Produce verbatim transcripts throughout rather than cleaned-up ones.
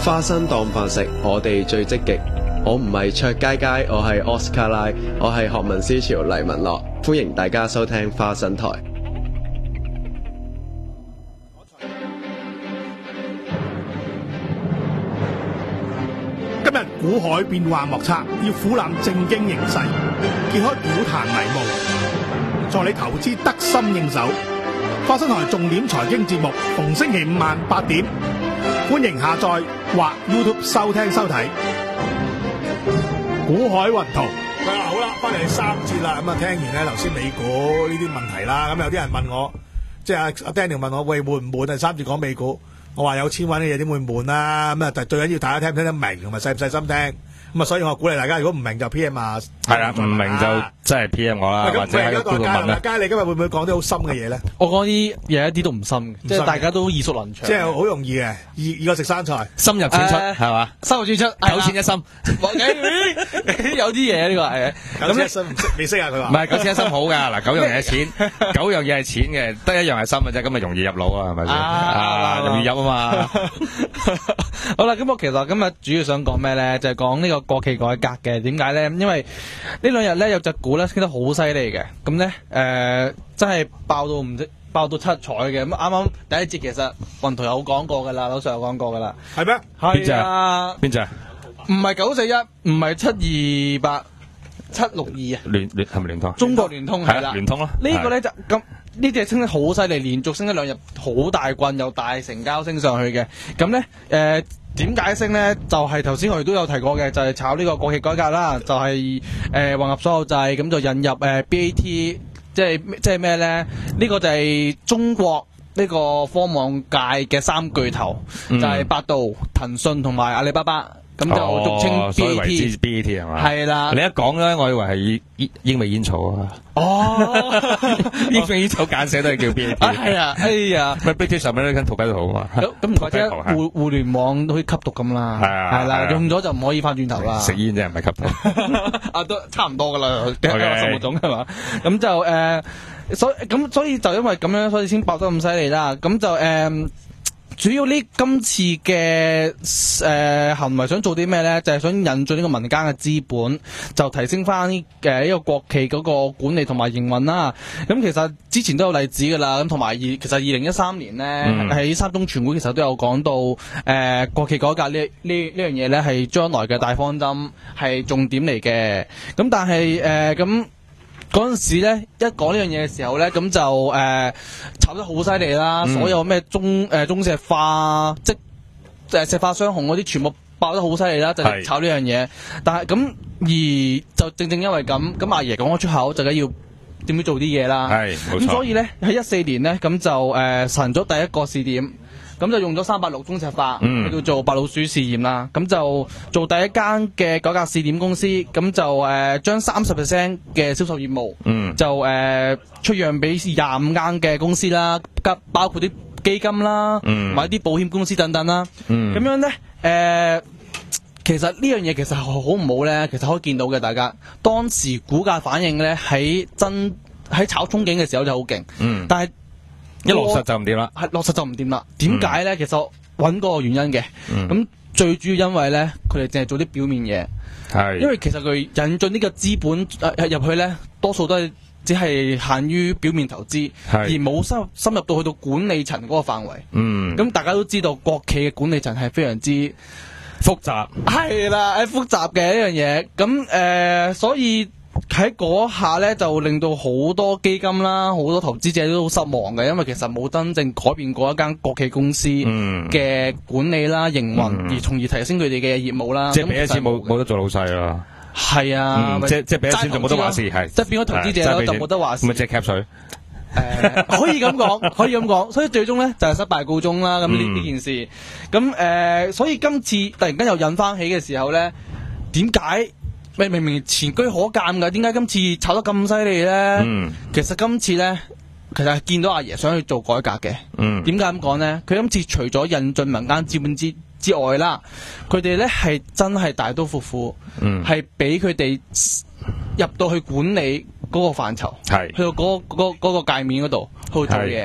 花生當飯食，我哋最積極。我唔係卓佳佳，我係 Oscar 拉，我係學民思潮黎文樂，歡迎大家收聽花生台。 今日股海變幻莫測，要俯瞰正經形勢，揭開股壇迷霧，助你投資得心應手。花生台重點財經節目，逢星期五晚八點，歡迎下載或 YouTube 收聽收睇。股海雲圖，啊好啦，翻嚟三節啦，咁啊聽完咧頭先美股呢啲問題啦，咁有啲人問我，即係阿阿 Daniel 問我，喂悶唔悶啊？三節講美股，我話有錢揾嘅嘢點會悶啦？咁啊，但係最緊要大家聽唔聽得明，同埋細唔細心聽。咁啊，所以我鼓勵大家，如果唔明就 P M 啊， 係啦，唔明就真係 P M 我啦，或者喺度問啦。 佳，你今日會唔會講啲好深嘅嘢咧？ 我講啲嘢一啲都唔深，即係大家都耳熟能詳。 即係好容易嘅，易易過食生菜， 深入淺出係嘛？ 深入淺出， 九淺一深。 有啲嘢呢個係九淺一深唔識，未識啊佢話。 唔係九淺一深好㗎，嗱九樣嘢係淺，九樣嘢係淺嘅，得一樣係深嘅啫，咁咪容易入腦啊，係咪先？啊，容易入啊嘛。 好啦，咁我其實今日主要想講咩咧？就係講呢個國企改革嘅。點解咧？因為呢兩日咧有隻股咧升得好犀利嘅，咁咧誒真係爆到唔知爆到七彩嘅。咁啱啱第一節其實雲圖有講過噶啦，老實有講過噶啦。 係咩？ 邊隻啊？ 邊隻？ 唔係九四一，唔係七二八，七六二啊。 聯聯係咪聯通？ 中國聯通係啦， 聯通咯。 呢個咧就咁呢隻升得好犀利，連續升咗兩日，好大棍又大成交升上去嘅。咁咧誒。點解升咧？就係頭先我哋都有提過嘅，就係、是、炒呢個國企改革啦，就係、是、誒、呃、混合所有制，咁就引入誒、呃、B A T， 即係即係咩咧？呢、這個就係中國呢個科網界嘅三巨頭，嗯、就係百度、騰訊同埋阿里巴巴。咁就俗稱 B A T， B A T 係嘛？ 係啦。 你一講咧，我以為係英英美煙草啊。 哦， 英美煙草簡寫都係叫 B A T。 係啊，哎呀， 咪 British American Tobacco 啊嘛。 咁唔怪之互互聯網都可以吸毒咁啦。係啊，係啦，用咗就唔可以翻轉頭啦。 食煙啫，唔係吸毒。 啊，都差唔多噶啦，喺我心目中係嘛。咁就誒，所咁所以就因為咁樣，所以先爆得咁犀利啦。咁就誒。主要呢今次嘅誒、呃、行為想做啲咩咧？就係、是、想引進呢個民間嘅資本，就提升翻誒呢個國企嗰個管理同埋營運啦。咁其實之前都有例子噶啦。咁同埋二其實二零一三年咧喺、嗯、三中全會其實都有講到誒、呃、國企改革呢呢呢樣嘢咧係將來嘅大方針係重點嚟嘅。咁但係誒咁。呃嗰陣時咧，一講呢樣嘢嘅時候咧，咁就誒、呃、炒得好犀利啦！嗯、所有咩中誒、呃、中石化、即誒石化雙雄嗰啲，全部爆得好犀利啦！就係、炒呢樣嘢。但係咁而就正正因為咁，咁阿爺講咗出口，就梗要點樣做啲嘢啦。係冇錯。咁所以咧喺一四年咧，咁就誒實咗第一個試點。咁就用咗三八六中石化去到做白老鼠試驗啦，咁就做第一間嘅改革試點公司，咁就誒將三十 percent 嘅銷售業務，嗯、就誒、呃、出讓俾廿五間嘅公司啦，包括啲基金啦，嗯、或者啲保險公司等等啦。咁、嗯、樣咧，誒、呃、其實呢樣嘢其實好唔好咧？其實可以見到嘅，大家當時股價反應咧喺真喺炒憧憬嘅時候就好勁，嗯、但係一落實就唔掂啦， 係落實就唔掂啦。點解咧？其實揾個原因嘅。咁、嗯、最主要因為咧，佢哋淨係做啲表面嘢。係，因為其實佢引進呢個資本誒入、呃、去咧，多數都係只係限於表面投資，而冇深深入到去到管理層嗰個範圍。嗯。咁大家都知道，國企嘅管理層係非常之複雜。係啦，誒複雜嘅呢樣嘢。咁誒、呃，所以。喺嗰下咧，就令到好多基金啦，好多投資者都好失望嘅，因為其實冇真正改變過一間國企公司嘅管理啦、營運、嗯，而從而提升佢哋嘅業務啦。 即係俾咗錢冇冇得做老細啊？ 係啊， 嗯、即即係俾咗錢就冇得話事，係即係變咗投資者咯，就冇得話事。 咪即係 cap 水？誒、 呃，可以咁講，可以咁講，所以最終咧就係、是、失敗告終啦。咁呢呢件事，咁誒、呃，所以今次突然間又引翻起嘅時候咧，點解？明明明前車可鑑噶，點解今次炒得咁犀利咧？嗯、其實今次咧，其實係見到阿爺想去做改革嘅。點解咁講咧？佢今次除咗引進民間資本之之外啦，佢哋咧係真係大刀闊斧，係俾佢哋入到去管理嗰個範疇，係去到嗰、嗰個嗰、嗰個界面嗰度去做嘢。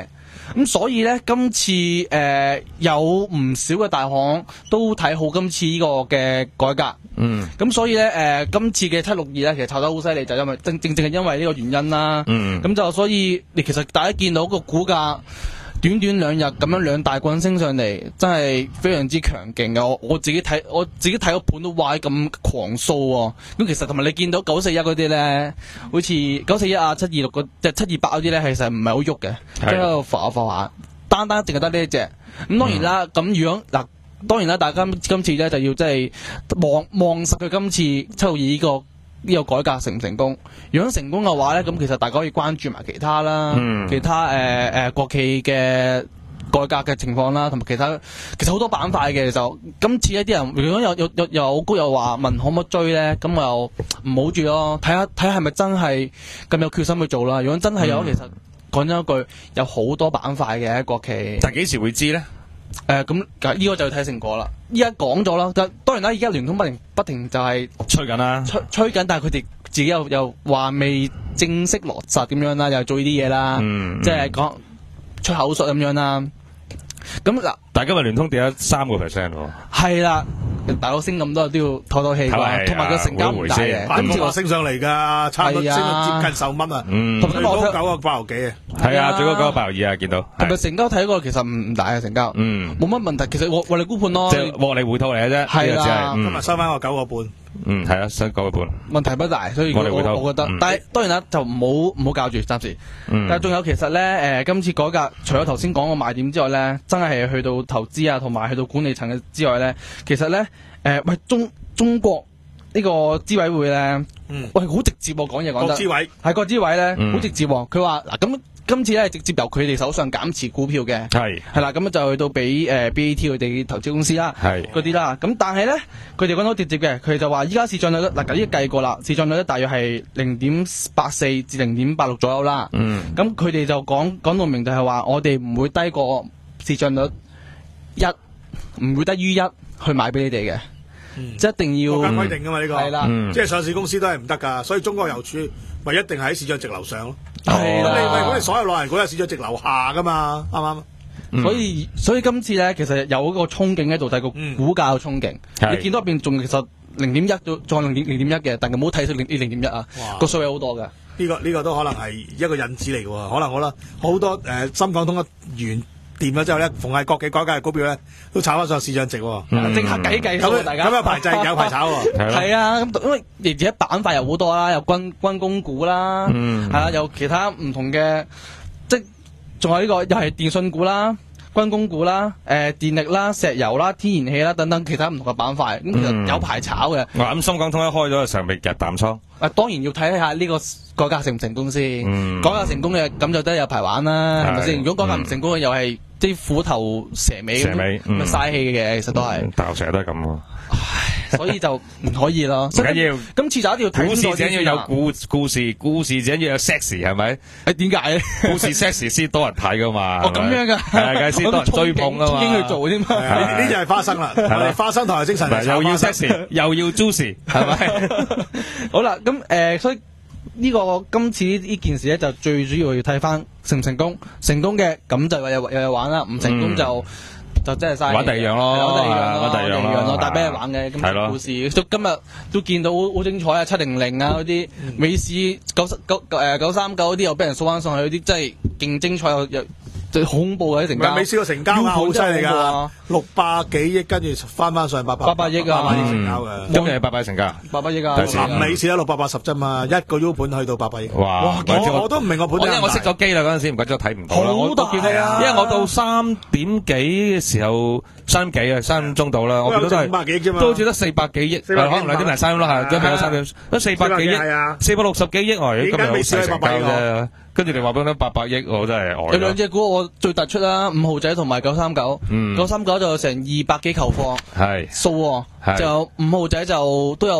咁所以咧，今次誒、呃、有唔少嘅大行都睇好今次呢個嘅改革。 嗯。 咁所以咧，誒、呃、今次嘅七六二咧，其實炒得好犀利，就因為正正正係因為呢個原因啦。 嗯。 咁就所以，你其實大家見到個股價短短兩日咁樣兩大棍升上嚟，真係非常之強勁嘅。我我自己睇，我自己睇個盤都哇咁狂掃喎、哦。咁其實同埋你見到九四一嗰啲咧，好似九四一啊、七二六嗰即係七二八嗰啲咧，其實唔係好喐嘅，即係喺度浮下浮下，單單淨係得呢一隻。咁當然啦，咁、嗯、如果嗱，當然啦，大家今次咧就要即係望望實佢今次七六二呢個。呢個改革成唔成功？如果成功嘅話咧，咁其實大家可以關注埋其他啦，嗯、其他誒誒、呃呃、國企嘅改革嘅情況啦，同埋其他其實好多板塊嘅就今次一啲人如果有有有有高又話問可唔可以追咧，咁又唔好住咯，睇下睇下係咪真係咁有決心去做啦。如果真係有，嗯、其實講真一句，有好多板塊嘅國企。 但係幾時會知咧？ 誒咁呢個就要睇成果啦。依家講咗啦，但當然啦，依家聯通不停不停就係吹緊啦， 吹吹緊，但係佢哋自己又又話未正式落實點樣啦，又做呢啲嘢啦，嗯、即係講出口術咁樣啦。咁嗱， 但係今日聯通跌咗三個 percent 喎。 係啦。大佬升咁多都要透透氣㗎，同埋個成交唔大嘅， 八個升上嚟㗎，差唔多升到接近十蚊啊，最高九個八毫幾啊， 係啊，最高九個八毫二啊，見到。 同埋成交睇過其實唔唔大嘅成交，冇乜問題。其實獲利沽盤咯， 即係獲利回吐嚟嘅啫。 係啦， 今日收翻個九個半。 嗯，係啊，收九個半。 問題不大，所以我我覺得，但係當然啦，就唔好唔好教住暫時。但係仲有其實咧，誒今次改革除咗頭先講個賣點之外咧，真係去到投資啊，同埋去到管理層嘅之外咧，其實咧。誒，喂、呃，中中國呢個資委會咧，嗯、喂，好直接喎、啊，講嘢講得， 資委係個資委咧，好、嗯、直接喎、啊。佢話嗱，咁今次咧直接由佢哋手上減持股票嘅，係係啦，咁就去到俾誒 B A T 佢哋投資公司啦，係嗰啲啦。咁但係咧，佢哋講到直接嘅，佢哋就話依家市賬率嗱，呢啲計過啦，市賬率咧大約係零點八四至零點八六左右啦。嗯，咁佢哋就講講到明就係話，我哋唔會低過市賬率一，唔會低於一去買俾你哋嘅。嗯、即一定要國家規定噶嘛呢、這個，係啦、 嗯， 即係上市公司都係唔得噶，所以中國郵儲咪一定係喺市賬值樓上咯。 係啦， 你咪嗰啲所有內銀股係市賬值樓下噶嘛，啱唔啱？ 嗯、所以所以今次咧，其實有一個憧憬喺度，就係個股價嘅憧憬。嗯、你見到入邊仲其實零點一到再零點零點一嘅，但係唔好睇到零零點一啊，個數有好多噶。呢、 這個呢、這個都可能係一個引子嚟嘅，可能好啦，好多誒、呃、深港通一完。掂咗之後咧，逢係國企改革嘅股票咧，都炒翻上市賬值喎。 即刻計計數，大家咁有排制，有排炒喎。 係啊，咁因為而且板塊又好多啦，有軍軍工股啦，係啦，有其他唔同嘅，即仲有呢個又係電信股啦、軍工股啦、誒電力啦、石油啦、天然氣啦等等其他唔同嘅板塊，咁其實有排炒嘅。 咁深港通一開咗嘅時候，咪日淡倉。 啊，當然要睇下呢個改革成唔成功先。改革成功嘅咁就得有排玩啦，係咪先？如果改革唔成功嘅又係。啲虎頭蛇尾咁，咪嘥氣嘅，其實都係。大陸成日都係咁喎。唉，所以就唔可以咯。唔緊要，今次就一定要睇。故事最緊要有故故事，故事最緊要有 sexy 係咪？誒點解咧？故事 sexy 先多人睇噶嘛。哦咁樣噶。係啊，先多人追捧噶嘛。憧憬去做添嘛。 呢呢就係花生啦。我哋花生台嘅精神。 又要 sexy，又要 juicy，係咪？ 好啦，咁誒，所以。呢、這個今次呢件事咧，就最主要要睇翻成唔成功。成功嘅咁就有有有玩啦，唔成功就、嗯、就真係嘥。玩第二樣咯，玩第二樣咯，玩第二樣咯，帶俾人玩嘅。咁嘅故事，都今日都見到好精彩啊！七零零啊嗰啲，美市九九誒九三九嗰啲又俾人掃翻上去，嗰啲真係勁精彩又又。最恐怖嘅啲成交， 未試過成交啊，好犀利噶，六百幾億，跟住翻翻上八百， 八百億啊， 八百億成交嘅， 今日係八百億成交， 八百億啊， 臨尾試咗六百八十啫嘛，一個 U 盤去到八百億， 哇！ 我我都唔明個盤， 因為我熄咗機啦嗰陣時，唔怪之我睇唔到啦， 好大係啊， 因為我到三點幾嘅時候，三點幾啊，三點鐘到啦，我見到都係五百幾億啫嘛， 都好似得四百幾億，可能兩點零三點咯，係，即係俾咗三點，得四百幾億，四百六十幾億喎，今日好細成交啫。跟住你話俾我聽八百億，我真係呆咗。 有兩隻股我最突出啦，五號仔同埋九三九，九三九就成二百幾球貨，係數，就五號仔就都有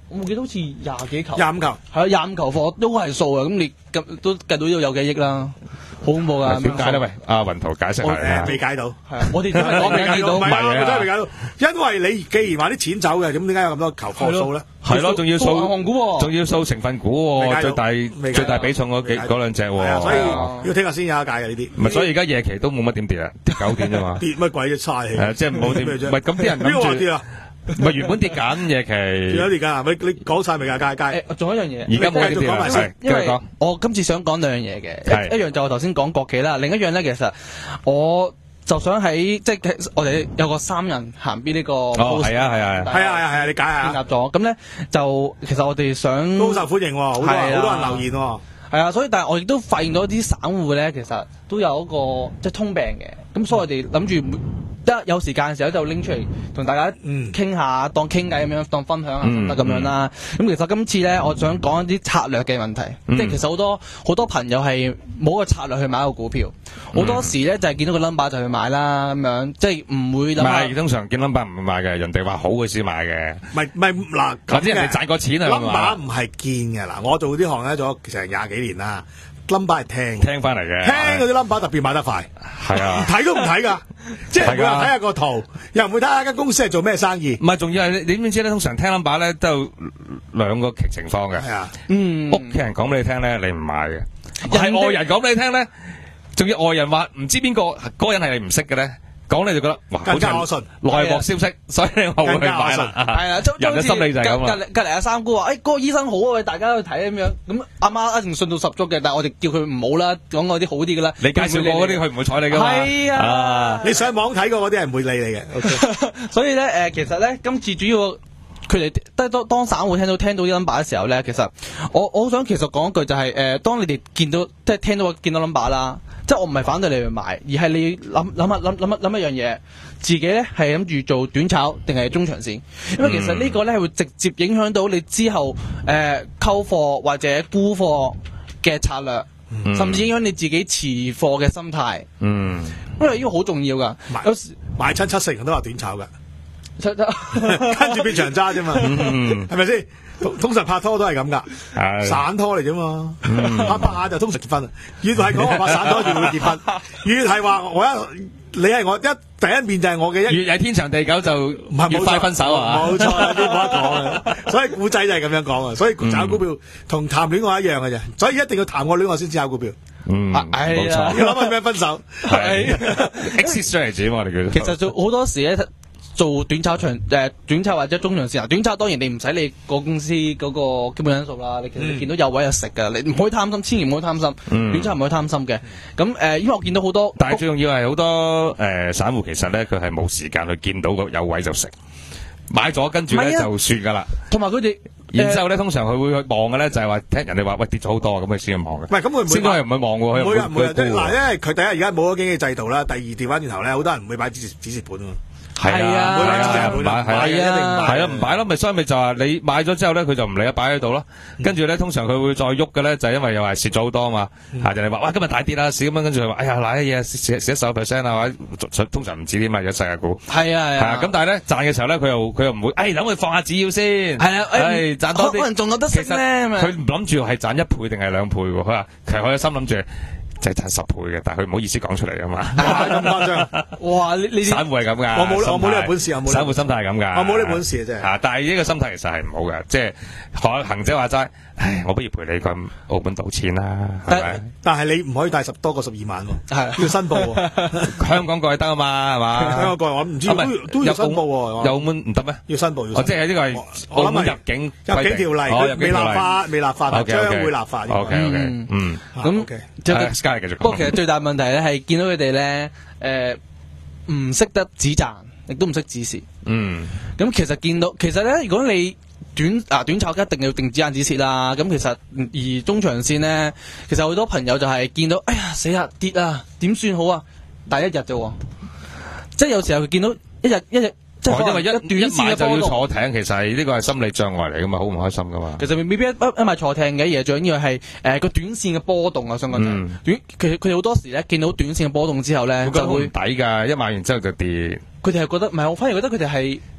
我冇記得好似廿幾球， 廿五球， 係啊，廿五球貨都係數啊！咁你咁都計到都有幾億啦，好恐怖噶！ 點解咧？喂，阿雲圖解釋下。 未解到， 係啊，我哋真係我未解到，唔係啊，我真係未解到，因為你既然話啲錢走嘅，咁點解有咁多球貨數咧？ 係咯，仲要數銀行股， 仲要數成分股，最大最大比重嗰幾嗰兩隻， 所以要聽下先有得解嘅呢啲。 唔係，所以而家夜期都冇乜點跌啊，跌九點啫嘛。 跌乜鬼啫？嘥氣。 係即係冇點，唔係咁啲人諗住。唔係原本跌緊夜期， 有跌緊啊！你你講晒未啊？佳佳， 仲有一樣嘢， 而家冇跌啦，係因為我今次想講兩樣嘢嘅，一樣就我頭先講國企啦，另一樣咧其實我就想喺即係我哋有個三人行邊呢個， 哦係啊係啊係啊係啊係啊，你解下建立咗，咁咧就其實我哋想都好受歡迎，好多好多人留言， 係啊，所以但係我亦都發現到啲散戶咧，其實都有一個即係通病嘅，咁所以我哋諗住。得有時間嘅時候就拎出嚟同大家傾下，嗯、當傾偈咁樣，當分享下得咁樣啦。咁、嗯嗯、其實今次咧，我想講一啲策略嘅問題，嗯、即係其實好多好多朋友係冇個策略去買個股票，好、嗯、多時咧就係、是、見到個 number 就去買啦，咁樣即係唔會諗。唔係通常見 number 唔會買嘅，人哋話好嘅先買嘅。 唔係唔係嗱， 或者人哋賺過錢啊 number 唔係見嘅嗱，我做呢行咧做咗成廿幾年啦。number 係聽聽翻嚟嘅， 聽嗰啲 number 特別買得快， 係啊， 睇都唔睇噶，即係每人睇下個圖，又唔會睇下間公司係做咩生意。 唔係，仲要係你點樣知咧？通常聽 number 咧都有兩個情況嘅。 係啊， 嗯， 屋企人講俾你聽咧，你唔買嘅；係外人講俾你聽咧，仲要外人話唔知邊個嗰個人係你唔識嘅咧。講你就覺得哇， 更加可信內幕消息，所以我會去買啦。 係啦， 人嘅心理就係咁啦。 隔隔離阿三姑話：，誒，嗰個醫生好啊，喂，大家去睇咁樣。咁阿媽一定信到十足嘅，但係我哋叫佢唔好啦，講嗰啲好啲嘅啦。 你介紹過嗰啲，佢唔會睬你噶嘛。 係啊， 你上網睇過嗰啲係唔會理你嘅。 所以咧，誒，其實咧，今次主要佢哋得當當散戶聽到聽到啲 number 嘅時候咧，其實我我好想其實講一句就係，誒，當你哋見到即係聽到見到 number 啦。即係我唔係反對你去買，而係你諗諗下諗諗一諗一樣嘢，自己咧係諗住做短炒定係中長線？因為其實呢個咧係會直接影響到你之後誒溝貨或者沽貨嘅策略，嗯、甚至影響你自己持貨嘅心態。嗯，因為呢個好重要噶。 買有時買親七成都話短炒噶， 七跟住變長揸啫嘛，係咪先？通常拍拖都係咁噶，散拖嚟啫嘛，拍拍下就通常結婚。越係講話拍散拖越會結婚，越係話我一你係我一第一面就係我嘅一， 越係天長地久就越快分手啊！ 冇錯，呢啲冇得講啊！所以古仔就係咁樣講啊！所以炒股票同談戀愛一樣嘅啫，所以一定要談過戀愛先至炒股票。 嗯，冇錯， 要諗下咩分手係 exit strategy 我哋叫。 其實做好多時咧。做短炒長誒、呃、短炒或者中長線啊，短炒當然你唔使你個公司嗰個基本因素啦，你其實你見到有位就食㗎，你唔可以貪心，千祈唔可以貪心，嗯、短炒唔可以貪心嘅。咁誒、呃，因為我見到好多， 但係最重要係好多誒、呃、散戶其實咧，佢係冇時間去見到個有位就食，買咗跟住咧就算㗎啦。 同埋佢哋。 然之後咧，通常佢會去望嘅咧，就係話聽人哋話喂跌咗好多，咁佢先去望嘅。 唔係咁，佢唔會先都係唔會望喎。 唔會唔會嗱，因為佢第一而家冇咗經紀制度啦，第二調翻轉頭咧，好多人唔會買止蝕止蝕盤喎。 係啊， 唔會買，唔買，係啊，一定唔買。 係啊，唔擺咯，咪所以咪就係你買咗之後咧，佢就唔理啊，擺喺度咯。跟住咧，通常佢會再喐嘅咧，就係因為又係蝕咗好多啊嘛。嚇人哋話哇，今日大跌啦，市咁樣，跟住佢話哎呀，嗱啲嘢蝕蝕一十 percent 啊，或者通常唔止啲嘛，有世界股。 係啊係啊。咁但係咧賺嘅時候咧，佢又佢又唔會，誒諗佢放下止腰先。係啊， 誒賺多啲。 可能仲有得食咧。 佢唔諗住係賺一倍定係兩倍喎，佢話其實佢有心諗住。就係賺十倍嘅，但係佢唔好意思講出嚟啊嘛。 咁誇張！ 哇！你你散戶係咁噶， 我冇我冇呢個本事，我冇散戶心態係咁噶。 我冇呢本事真係。 嚇！但係呢個心態其實係唔好嘅，即係學行者話齋，唉，我不如陪你去澳門賭錢啦，係咪？ 但係你唔可以帶十多過十二萬喎， 係要申報喎。 香港過去得啊嘛，係嘛？ 香港過去我唔知都都要申報喎。 有澳門唔得咩？ 要申報要。 哦，即係呢個係澳門入境入境條例，未立法，未立法，將會立法。 O K O K，嗯， 咁即係 Sky 繼續講。 不過其實最大問題咧係見到佢哋咧，誒唔識得止賺，亦都唔識止蝕。嗯，咁其實見到其實咧，如果你短啊短炒一定要定止賺止蝕啦。咁其實而中長線咧，其實好多朋友就係見到，哎呀死啦跌啊，點算好啊？第一日啫，即係有時候佢見到一日一日。即係因為一短線就要坐艇，其實呢個係心理障礙嚟噶嘛，好唔開心噶嘛。 其實未必一一買坐艇嘅，而最緊要係誒個短線嘅波動啊，相關嘅短。其實佢哋好多時咧見到短線嘅波動之後咧，就會抵噶，一買完之後就跌。 佢哋係覺得唔係，我反而覺得佢哋係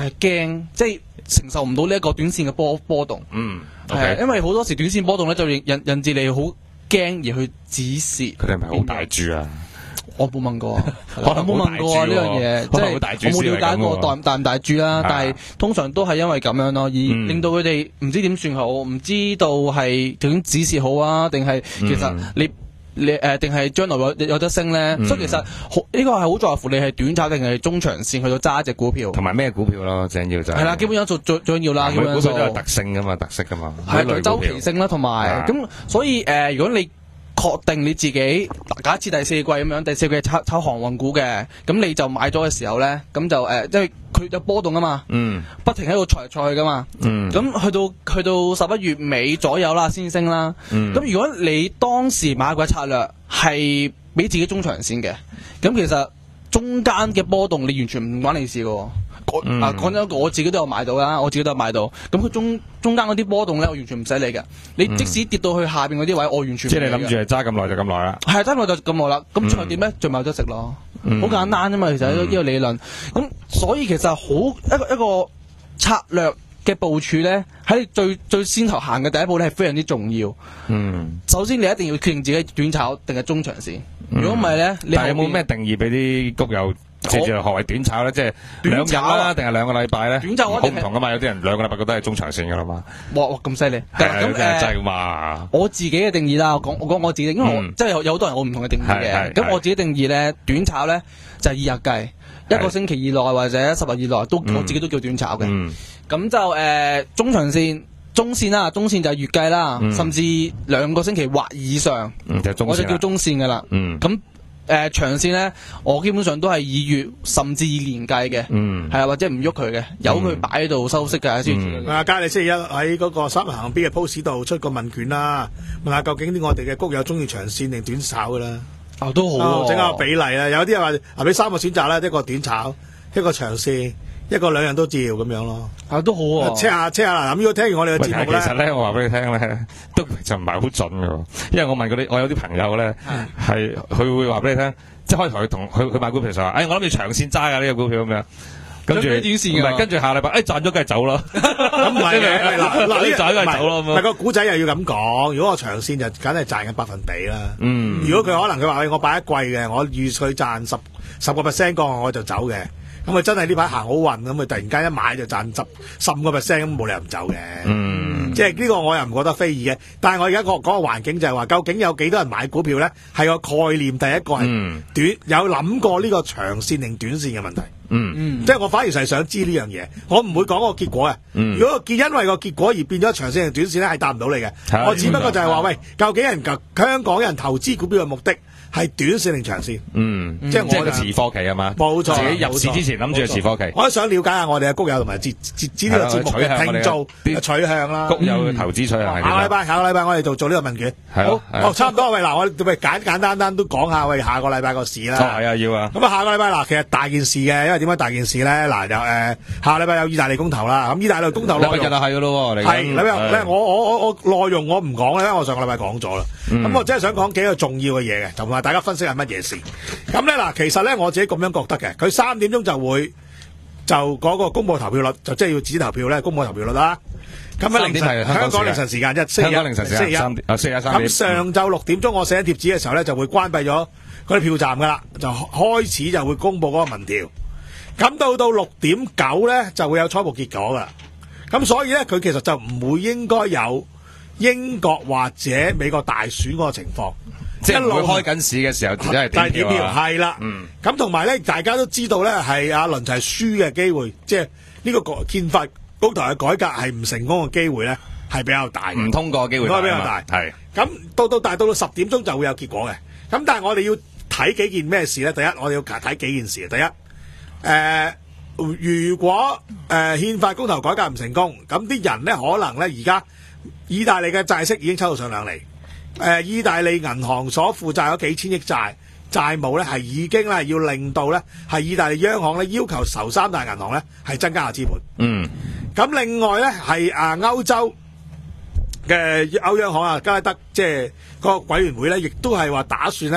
誒驚，即係承受唔到呢一個短線嘅波波動。 嗯， 係啊，因為好多時短線波動咧就引引引致你好驚而去止蝕。 佢哋係咪好大注啊？ 我冇問過， 可我能冇問過啊呢樣嘢，即係我冇了解過大大唔大注啦。但係通常都係因為咁樣咯，而令到佢哋唔知點算好，唔知道係究竟止蝕好啊，定係其實你你誒定係將來有有得升咧？所以其實呢個係好在乎你係短炒定係中長線去到揸一隻股票， 同埋咩股票咯，正要就係啦，基本因素最最緊要啦。 每股票都有特性噶嘛，特色噶嘛， 係周期性啦，同埋咁，所以誒，如果你確定你自己，假設第四季咁樣，第四季炒炒航運股嘅，咁你就買咗嘅時候咧，咁就誒，即係佢有波動啊嘛，嗯，不停喺度挫嚟挫去噶嘛，嗯，咁去到去到十一月尾左右啦，先升啦，嗯，咁如果你當時買嘅策略係俾自己中長線嘅，咁其實中間嘅波動你完全唔關你事噶。嗯、啊，講真，我自己都有買到啦，我自己都有買到。咁佢中中間嗰啲波動咧，我完全唔使理嘅。你即使跌到去下邊嗰啲位，我完全唔理。即係你諗住係揸咁耐就咁耐啦。係揸耐就咁耐啦。咁最後點咧？最後有得食咯。好、嗯、簡單啫嘛，其實呢個理論。咁所以其實好一個一個策略嘅部署咧，喺最最先頭行嘅第一步咧係非常之重要。嗯。首先你一定要確定自己短炒定係中長線。如果唔係咧，你但係有冇咩定義俾啲谷友？借住何謂短炒咧？即係兩日啦，定係兩個禮拜咧？短炒好唔同噶嘛？有啲人兩個禮拜覺得係中長線噶啦嘛。哇哇咁犀利！咁誒，真係嘛？我自己嘅定義啦，我講我講我自己，因為我即係有有好多人有唔同嘅定義嘅。咁我自己定義咧，短炒咧就係以日計，一個星期以內或者十日以內都我自己都叫短炒嘅。咁就誒中長線、中線啦，中線就係月計啦，甚至兩個星期或以上，我就叫中線噶啦。咁誒、呃、長線咧，我基本上都係以月甚至以年計嘅，係啊、嗯，或者唔喐佢嘅，由佢擺喺度收息嘅先。啊，嘉利星期一喺嗰個三行 B 嘅 post 度出個問卷啦，問下究竟啲我哋嘅谷友中意長線定短炒嘅啦。哦，都好、啊，整、哦、個比例啦，有啲人話啊，俾三個選擇啦，一個短炒，一個長線。一個兩樣都照咁樣咯，啊都好啊，車下車下啦。咁如果聽完我哋嘅節目咧，其實咧我話俾你聽咧，都就唔係好準嘅，因為我問嗰啲，我有啲朋友咧係佢會話俾你聽，即係開頭佢同佢佢買股票就話，哎我諗住長線揸㗎呢個股票咁樣，跟住短線唔係跟住下禮拜，哎賺咗梗係走啦，咁唔係嘅，嗱嗱呢賺梗係走咯，唔係個股仔又要咁講，如果我長線就梗係賺緊百分比啦，嗯，如果佢可能佢話我擺一季嘅，我預佢賺十十個 percent 個我就走嘅。咁佢真係呢排行好運，咁佢突然間一買就賺十十五個 percent，咁冇理由唔走嘅。嗯，即係呢個我又唔覺得非議嘅。但係我而家講講個環境就係話，究竟有幾多人買股票咧？係個概念，第一個係短，嗯、有諗過呢個長線定短線嘅問題。嗯嗯，即係我反而係想知呢樣嘢，我唔會講個結果嘅。嗯、如果個結因為個結果而變咗長線定短線咧，係答唔到你嘅。嗯、我只不過就係話，喂，究竟人香港人投資股票嘅目的？係短線定長線？嗯，即係我個持貨期啊嘛，冇錯。自己入市之前諗住係持貨期。我都想了解下我哋嘅谷友同埋接接接呢個節目嘅聽眾取向啦。谷友投資取向係點？下個禮拜下個禮拜我哋做做呢個問卷。好，哦，差唔多。喂，嗱，我哋簡簡單單都講下喂下個禮拜個市啦。係啊，要啊。咁啊，下個禮拜嗱，其實大件事嘅，因為點解大件事咧？嗱，有誒下個禮拜有意大利公投啦。咁意大利公投內容係㗎咯，係禮拜咧，我我我我內容我唔講咧，因為我上個禮拜講咗啦。咁我真係想講幾個重要嘅嘢嘅，同埋大家分析係乜嘢事。咁咧嗱，其實咧我自己咁樣覺得嘅，佢三點鐘就會就嗰個公佈投票率，就即係要指投票咧，公佈投票率啦。咁喺凌晨香港凌晨時間，即係香港凌晨時間，星期一三點啊，星期一三點。咁上晝六點鐘我寫貼紙嘅時候咧，就會關閉咗嗰啲票站噶啦，就開始就會公佈嗰個民調。咁到到六點九咧，就會有初步結果噶啦。咁所以咧，佢其實就唔會應該有英國或者美國大選嗰個情況，即係一路開緊市嘅時候，只係點票係啦。咁同埋咧，大家都知道咧，係阿倫齊輸嘅機會，即係呢個憲法公投嘅改革係唔成功嘅機會咧，係比較大，唔通過嘅機會比較大。係咁到到但係到到十點鐘就會有結果嘅。咁但係我哋要睇幾件咩事咧？第一，我哋要睇幾件事。第一，誒、呃，如果誒憲、呃、法公投改革唔成功，咁啲人咧可能咧而家。意大利嘅債息已經抽到上兩厘，誒、呃，意大利銀行所負債嗰幾千億債債務咧，係已經咧要令到咧係意大利央行咧要求頭三大銀行咧係增加下資本。嗯，咁另外咧係啊歐洲嘅歐央行啊加拉德即係個委員會咧，亦都係話打算咧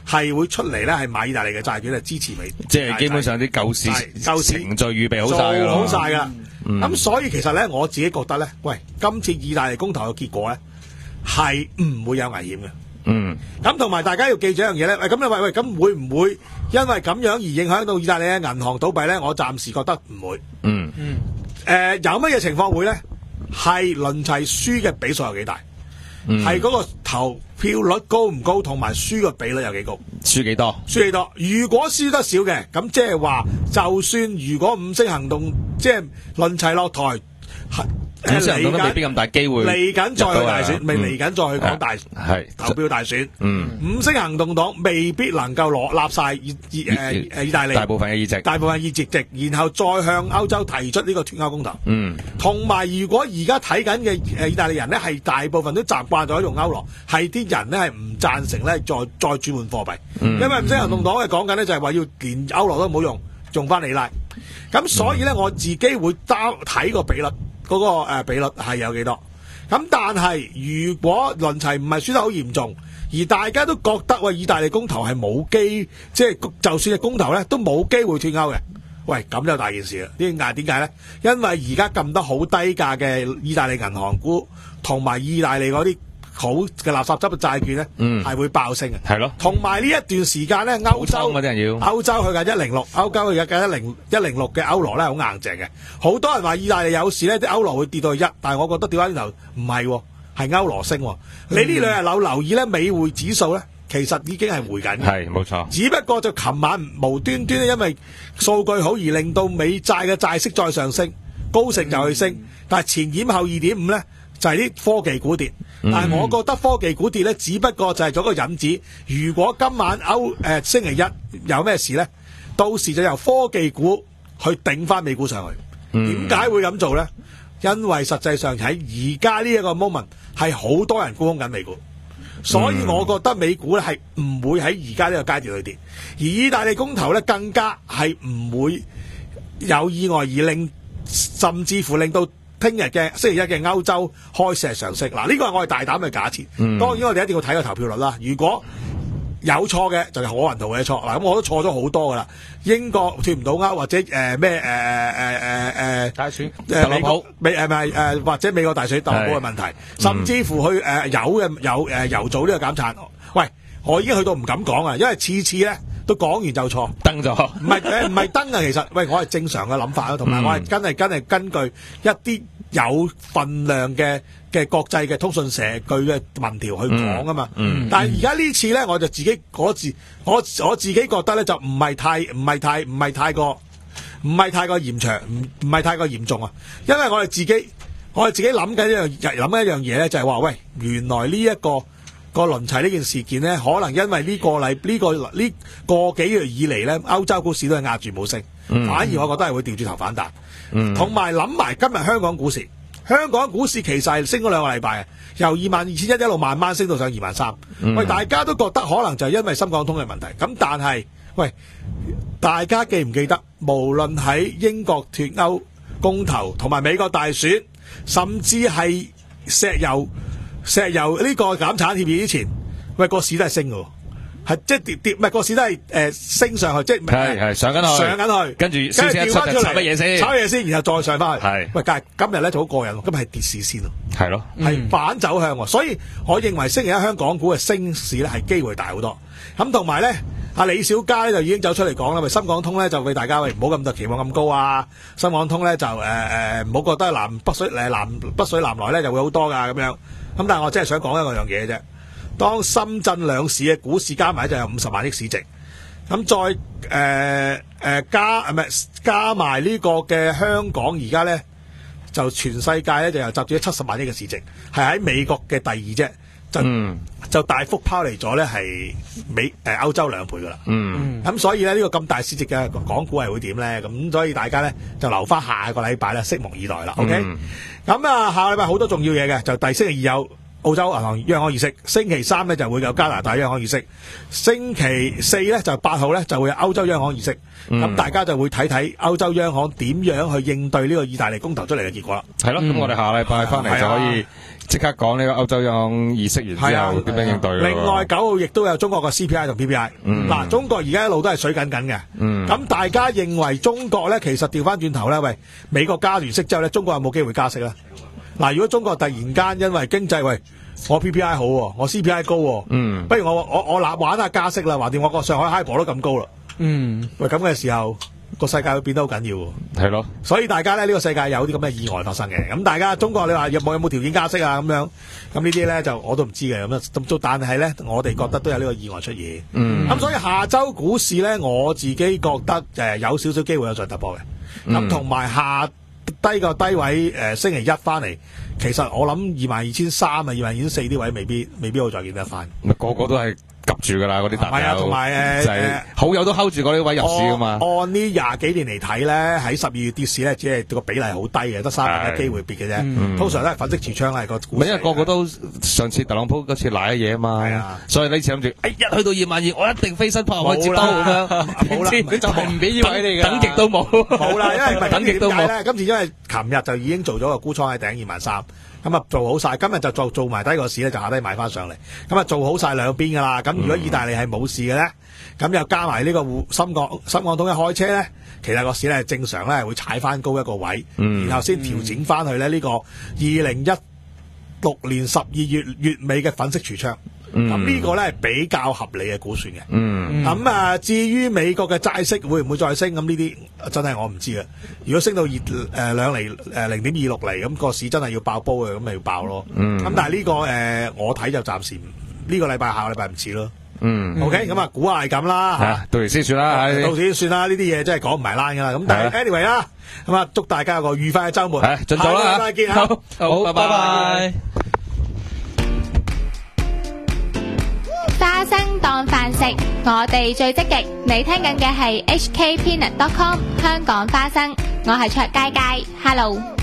係會出嚟咧係買意大利嘅債券嚟支持美， 即係基本上啲救市救市程序預備好晒㗎咯， 做好晒㗎。咁、 嗯、 所以其實咧，我自己覺得咧，喂，今次意大利公投嘅結果咧係唔會有危險嘅。 嗯， 咁同埋大家要記住一樣嘢咧，喂，咁你話喂，咁會唔會因為咁樣而影響到意大利嘅銀行倒閉咧？我暫時覺得唔會。 嗯嗯。誒、呃，有乜嘢情況會咧？係輪齊輸嘅比數有幾大？係嗰、嗯、個投票率高唔高，同埋輸嘅比率有幾高？ 輸幾多？ 輸幾多？如果輸得少嘅，咁即係話，就算如果五星行動即係輪齊落台， 五星行動都未必咁大機會。 嚟緊再去大選，未嚟緊再去講大係投票大選。 嗯， 五星行動黨未必能夠攞立晒意意誒誒意大利大部分嘅議席， 大部分議席席，然後再向歐洲提出呢個脫歐公投。 嗯，同埋如果而家睇緊嘅誒意大利人咧，係大部分都習慣咗用歐羅，係啲人咧係唔贊成咧再再轉換貨幣，嗯、因為五星行動黨係講緊咧就係話要連歐羅都唔好用，用翻里拉。咁所以咧，我自己會擔睇個比率。嗰、那個、呃、比率係有幾多？咁但係如果輪齊唔係輸得好嚴重，而大家都覺得喂意大利公投係冇機，即係就算係公投咧都冇機會脫歐嘅。喂，咁就大件事啦！點解點解咧？因為而家撳得好低價嘅意大利銀行股同埋意大利嗰啲好嘅垃圾執嘅債券咧，係、嗯、會爆升嘅。係咯，同埋呢一段時間咧，歐洲啲人要歐洲去緊一零六，歐洲去緊一零一零六嘅歐羅咧，好硬淨嘅。好多人話意大利有事咧，啲歐羅會跌到去一，但係我覺得掉翻轉頭唔係，係歐羅升。嗯、你呢兩日有留意咧，美匯指數咧，其實已經係回緊嘅。係冇錯，只不過就琴晚無端端咧，因為數據好而令到美債嘅債息再上升，高盛就去升，嗯、但係前掩後二點五咧。就係、是、啲科技股跌，但係我覺得科技股跌咧，只不過就係做個引子。如果今晚歐誒、呃、星期一有咩事咧，到時就由科技股去頂翻美股上去。點解會咁做咧？因為實際上喺而家呢一個 moment 係好多人沽空緊美股，所以我覺得美股咧係唔會喺而家呢個階段去跌，而意大利公投咧更加係唔會有意外而令，甚至乎令到。聽日嘅星期一嘅歐洲開市係上升，嗱呢個係我哋大膽嘅假設。嗯、當然我哋一定要睇個投票率啦。如果有錯嘅就係我雲圖嘅錯，嗱咁我都錯咗好多噶啦。英國脫唔到歐或者誒咩誒誒誒誒大選誒美國美誒咪誒或者美國大選特朗普嘅問題，甚至乎去誒、呃、有嘅有誒油組呢個減產。喂，我已經去到唔敢講啊，因為次次咧。都講完就錯，登咗，唔係誒，唔係登啊！其實，喂，我係正常嘅諗法咯，同埋我係真係真係根據一啲有份量嘅嘅國際嘅通訊社據嘅民調去講啊嘛。嗯嗯、但係而家呢次咧，我就自己嗰字，我我自己覺得咧就唔係太唔係太唔係太過唔係太過嚴長，唔唔係太過嚴重啊！因為我哋自己我哋自己諗緊一樣諗緊一樣嘢咧，就係話喂，原來呢、這、一個。個輪齊呢件事件呢，可能因為呢個禮呢、這個呢個幾月以嚟呢，歐洲股市都係壓住冇升，嗯、反而我覺得係會調轉頭反彈。同埋諗埋今日香港股市，香港股市其實係升咗兩個禮拜，由二萬二千一一路慢慢升到上二萬三。喂，大家都覺得可能就係因為深港通嘅問題。咁但係，喂，大家記唔記得，無論喺英國脫歐公投，同埋美國大選，甚至係石油。石油呢個減產協議之前，喂個市都係升嘅，係即係跌跌，唔係個市都係誒、呃、升上去，即係係係上緊去，上緊去，跟住跟住調翻出嚟炒乜嘢先，炒乜嘢先，然後再上翻去。係喂，但係今日咧就好過癮，今日係跌市先咯，係咯，係反走向，所以我認為星期一香港股嘅升市咧係機會大好多。咁同埋咧，阿李小加咧就已經走出嚟講啦，喂，深港通咧就俾大家喂唔好咁多期望咁高啊，深港通咧就誒誒唔好覺得南北水誒南北水南來咧就會好多噶咁樣。咁但係我真係想講一個樣嘢啫。當深圳兩市嘅股市加埋就有五十萬億市值，咁再誒誒、呃呃、加唔係加埋呢個嘅香港而家咧，就全世界咧就又集住咗七十萬億嘅市值，係喺美國嘅第二啫，就、嗯、就大幅拋離咗咧係美誒、呃、歐洲兩倍噶啦。嗯，咁所以咧呢、呢個咁大市值嘅港股係會點咧？咁所以大家咧就留翻下個禮拜咧，拭目以待啦。OK。咁啊，下個禮拜好多重要嘢嘅，就第星期二有澳洲銀行央行議息，星期三咧就會有加拿大央行議息，星期四咧就八號咧就會有歐洲央行議息。咁、嗯、大家就會睇睇歐洲央行點樣去應對呢個意大利公投出嚟嘅結果啦。 係咯，咁、嗯、我哋下禮拜翻嚟就可以即刻講呢個歐洲央行議息完之後點樣應對。 另外九號亦都有中國嘅 C P I 同 P P I。嗱、嗯，中國而家一路都係水緊緊嘅。咁、嗯、大家認為中國咧其實調翻轉頭咧，喂，美國加完息之後咧，中國有冇機會加息咧？嗱，如果中國突然間因為經濟，喂，我 P P I 好，我 C P I 高，嗯，不如我我我立玩下加息啦，橫掂我個上海 HIBOR 都咁高啦，嗯，喂，咁嘅時候個世界會變得好緊要，係咯，所以大家咧呢、這個世界有啲咁嘅意外發生嘅，咁大家中國你話有冇有冇條件加息啊咁樣，咁呢啲咧就我都唔知嘅，咁咁但係咧我哋覺得都有呢個意外出現，嗯，咁所以下周股市咧我自己覺得誒有少少機會有再突破嘅，咁同埋下。低個低位，誒、呃、星期一翻嚟，其實我諗二萬二千三啊，二萬二千四啲位未必未必會再見得翻。個個都係及住噶啦，嗰啲大友。係啊，同埋誒，就係、好友都 hold 住嗰啲位入市噶嘛。按呢廿幾年嚟睇咧，喺十二月跌市咧，只係個比例好低嘅，得三分一機會跌嘅啫。嗯、通常都係粉飾櫥窗係個股市。因為個個都上次特朗普嗰次賴嘢啊嘛。係啊，所以呢次諗住，哎一去到二萬二，我一定飛身撲入去接刀咁樣。冇啦，佢就係唔俾呢位你嘅。等極都冇。冇啦，因為唔係等極都冇咧。今次因為琴日就已經做咗個沽倉喺頂二萬三。咁啊做好晒，今日就做做埋低個市咧，就下低買翻上嚟。咁啊做好晒兩邊噶啦。咁如果意大利係冇事嘅咧，咁又加埋呢個深港深港通一開車咧，其實個市咧正常咧會踩翻高一個位，嗯、然後先調整翻去咧呢個二零一六年十二月月尾嘅粉飾櫥窗。咁、嗯、呢個咧係比較合理嘅估算嘅。咁、嗯、啊，至於美國嘅債息會唔會再升？咁呢啲真係我唔知嘅。如果升到二誒兩厘誒零點二六厘，咁、那個市真係要爆煲嘅，咁咪要爆咯。咁、嗯、但係呢、這個誒、呃，我睇就暫時呢、這個禮拜下個禮拜唔似咯。嗯，OK，咁啊，估下係咁啦吓，到時先算啦，到時先算啦。呢啲嘢真係講唔埋欄噶啦。咁但係 anyway 啦，咁啊，祝大家有個愉快嘅周末，盡早啦，再見，好，好，拜拜。 花生當飯食，我哋最積極。你聽緊嘅係 H K Peanut dot com 香港花生，我係卓佳佳 ，Hello。